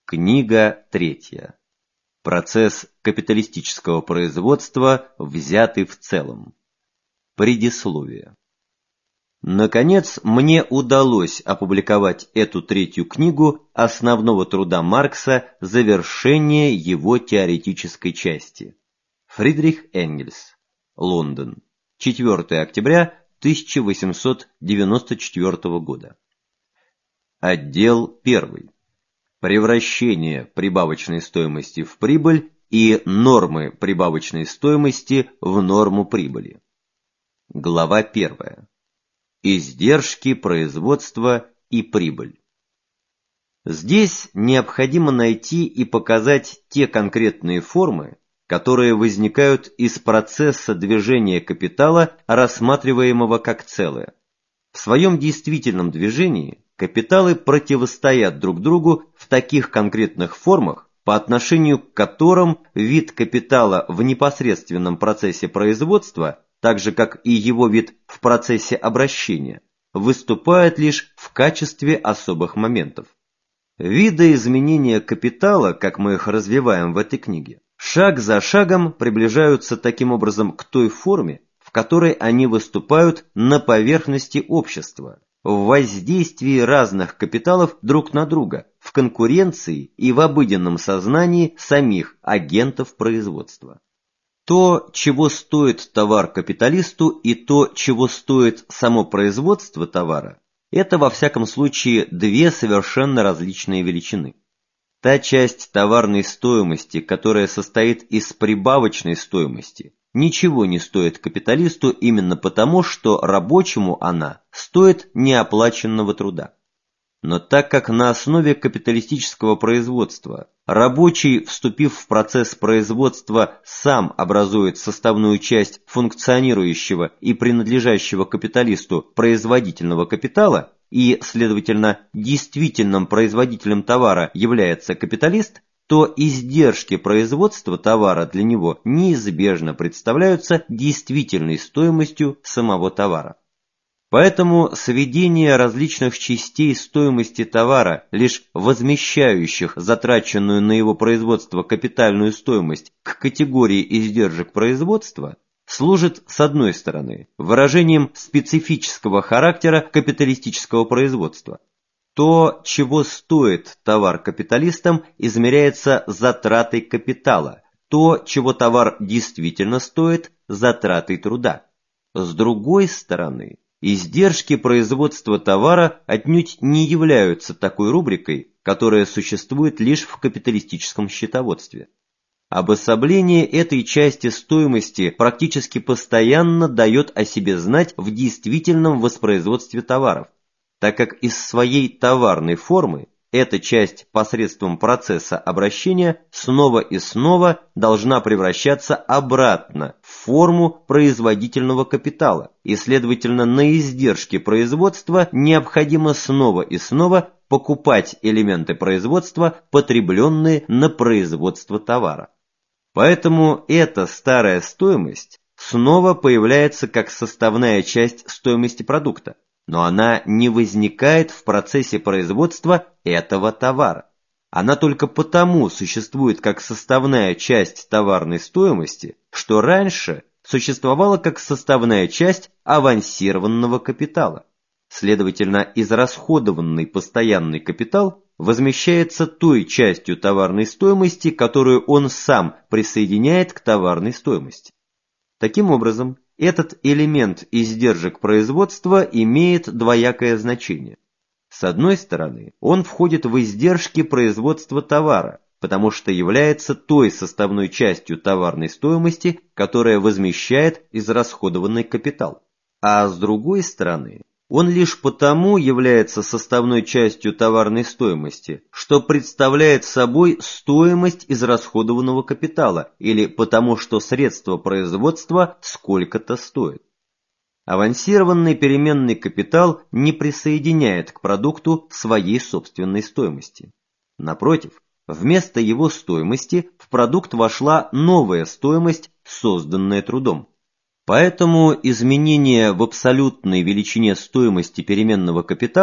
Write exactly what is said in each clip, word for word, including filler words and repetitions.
Книга третья. Процесс капиталистического производства, взятый в целом. Предисловие. Наконец, мне удалось опубликовать эту третью книгу основного труда Маркса «Завершение его теоретической части». Фридрих Энгельс. Лондон. четвёртое октября тысяча восемьсот девяносто четвёртого года. Отдел первый. Превращение прибавочной стоимости в прибыль и нормы прибавочной стоимости в норму прибыли. Глава первая. Издержки производства и прибыль. Здесь необходимо найти и показать те конкретные формы, которые возникают из процесса движения капитала, рассматриваемого как целое. В своем действительном движении капиталы противостоят друг другу в таких конкретных формах, по отношению к которым вид капитала в непосредственном процессе производства, так же как и его вид в процессе обращения, выступает лишь в качестве особых моментов. Видоизменения капитала, как мы их развиваем в этой книге, шаг за шагом приближаются таким образом к той форме, в которой они выступают на поверхности общества, в воздействии разных капиталов друг на друга, в конкуренции и в обыденном сознании самих агентов производства. То, чего стоит товар капиталисту, и то, чего стоит само производство товара, это во всяком случае две совершенно различные величины. Та часть товарной стоимости, которая состоит из прибавочной стоимости, ничего не стоит капиталисту именно потому, что рабочему она стоит неоплаченного труда. Но так как на основе капиталистического производства рабочий, вступив в процесс производства, сам образует составную часть функционирующего и принадлежащего капиталисту производительного капитала, и, следовательно, действительным производителем товара является капиталист, то издержки производства товара для него неизбежно представляются действительной стоимостью самого товара. Поэтому сведение различных частей стоимости товара, лишь возмещающих затраченную на его производство капитальную стоимость, к категории издержек производства, служит, с одной стороны, выражением специфического характера капиталистического производства. То, чего стоит товар капиталистам, измеряется затратой капитала, то, чего товар действительно стоит, затратой труда. С другой стороны, издержки производства товара отнюдь не являются такой рубрикой, которая существует лишь в капиталистическом счетоводстве. Обособление этой части стоимости практически постоянно дает о себе знать в действительном воспроизводстве товаров, так как из своей товарной формы эта часть посредством процесса обращения снова и снова должна превращаться обратно в форму производительного капитала, и, следовательно, на издержки производства необходимо снова и снова покупать элементы производства, потребленные на производство товара. Поэтому эта старая стоимость снова появляется как составная часть стоимости продукта, но она не возникает в процессе производства этого товара. Она только потому существует как составная часть товарной стоимости, что раньше существовала как составная часть авансированного капитала. Следовательно, израсходованный постоянный капитал возмещается той частью товарной стоимости, которую он сам присоединяет к товарной стоимости. Таким образом, этот элемент издержек производства имеет двоякое значение. С одной стороны, он входит в издержки производства товара, потому что является той составной частью товарной стоимости, которая возмещает израсходованный капитал. А с другой стороны, он лишь потому является составной частью товарной стоимости, что представляет собой стоимость израсходованного капитала, или потому что средство производства сколько-то стоит. Авансированный переменный капитал не присоединяет к продукту своей собственной стоимости. Напротив, вместо его стоимости в продукт вошла новая стоимость, созданная трудом. Поэтому изменение в абсолютной величине стоимости переменного капитала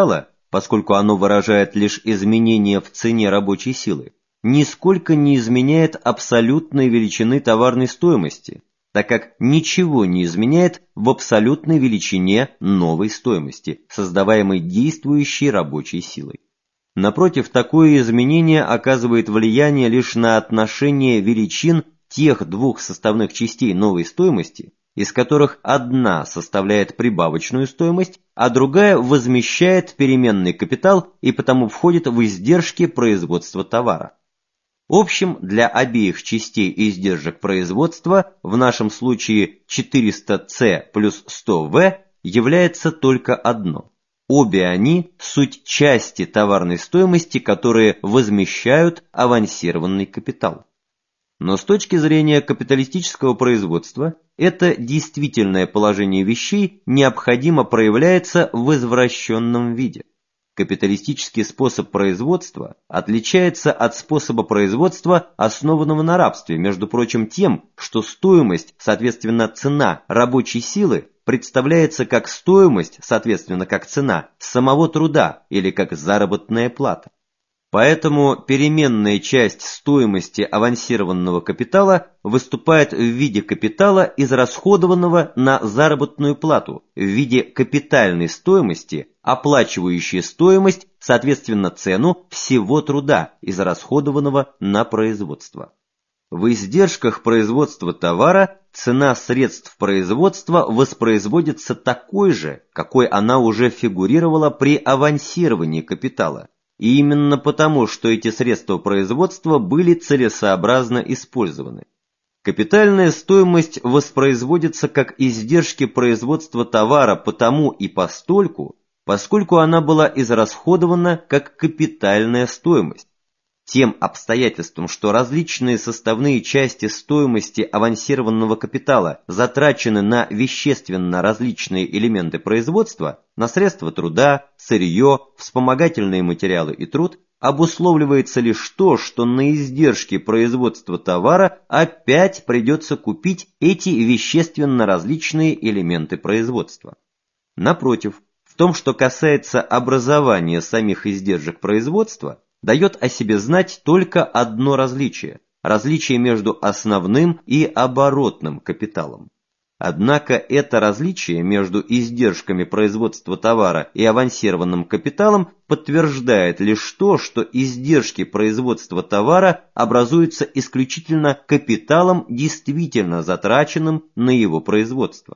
поскольку оно выражает лишь изменения в цене рабочей силы, нисколько не изменяет абсолютной величины товарной стоимости, так как ничего не изменяет в абсолютной величине новой стоимости, создаваемой действующей рабочей силой. Напротив, такое изменение оказывает влияние лишь на отношение величин тех двух составных частей новой стоимости, из которых одна составляет прибавочную стоимость, а другая возмещает переменный капитал и потому входит в издержки производства товара. Общим для обеих частей издержек производства, в нашем случае четыреста С плюс сто В, является только одно. Обе они – суть части товарной стоимости, которые возмещают авансированный капитал. Но с точки зрения капиталистического производства, это действительное положение вещей необходимо проявляется в извращенном виде. Капиталистический способ производства отличается от способа производства, основанного на рабстве, между прочим, тем, что стоимость, соответственно цена рабочей силы, представляется как стоимость, соответственно как цена самого труда или как заработная плата. Поэтому переменная часть стоимости авансированного капитала выступает в виде капитала, израсходованного на заработную плату, в виде капитальной стоимости, оплачивающей стоимость, соответственно цену всего труда, израсходованного на производство. В издержках производства товара цена средств производства воспроизводится такой же, какой она уже фигурировала при авансировании капитала. И именно потому, что эти средства производства были целесообразно использованы. Капитальная стоимость воспроизводится как издержки производства товара потому и постольку, поскольку она была израсходована как капитальная стоимость. Тем обстоятельством, что различные составные части стоимости авансированного капитала затрачены на вещественно различные элементы производства, на средства труда, сырье, вспомогательные материалы и труд, обусловливается лишь то, что на издержки производства товара опять придется купить эти вещественно различные элементы производства. Напротив, в том, что касается образования самих издержек производства, дает о себе знать только одно различие – различие между основным и оборотным капиталом. Однако это различие между издержками производства товара и авансированным капиталом подтверждает лишь то, что издержки производства товара образуются исключительно капиталом, действительно затраченным на его производство.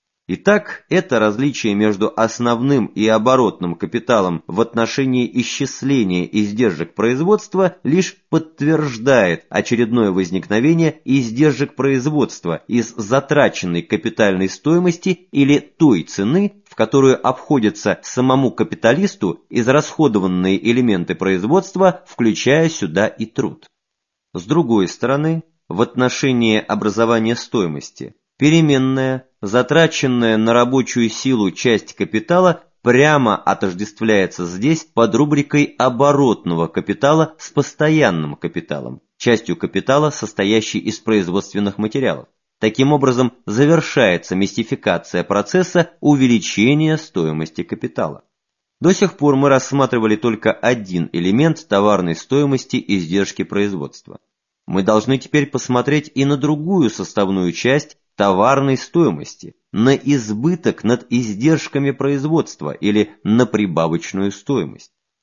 Итак, это различие между основным и оборотным капиталом в отношении исчисления издержек производства лишь подтверждает очередное возникновение издержек производства из затраченной капитальной стоимости или той цены, в которую обходятся самому капиталисту израсходованные элементы производства, включая сюда и труд. С другой стороны, в отношении образования стоимости, переменная, затраченная на рабочую силу часть капитала прямо отождествляется здесь под рубрикой оборотного капитала с постоянным капиталом, частью капитала, состоящей из производственных материалов. Таким образом, завершается мистификация процесса увеличения стоимости капитала. До сих пор мы рассматривали только один элемент товарной стоимости издержки производства. Мы должны теперь посмотреть и на другую составную часть товарной стоимости, на избыток над издержками производства или на прибавочную стоимость.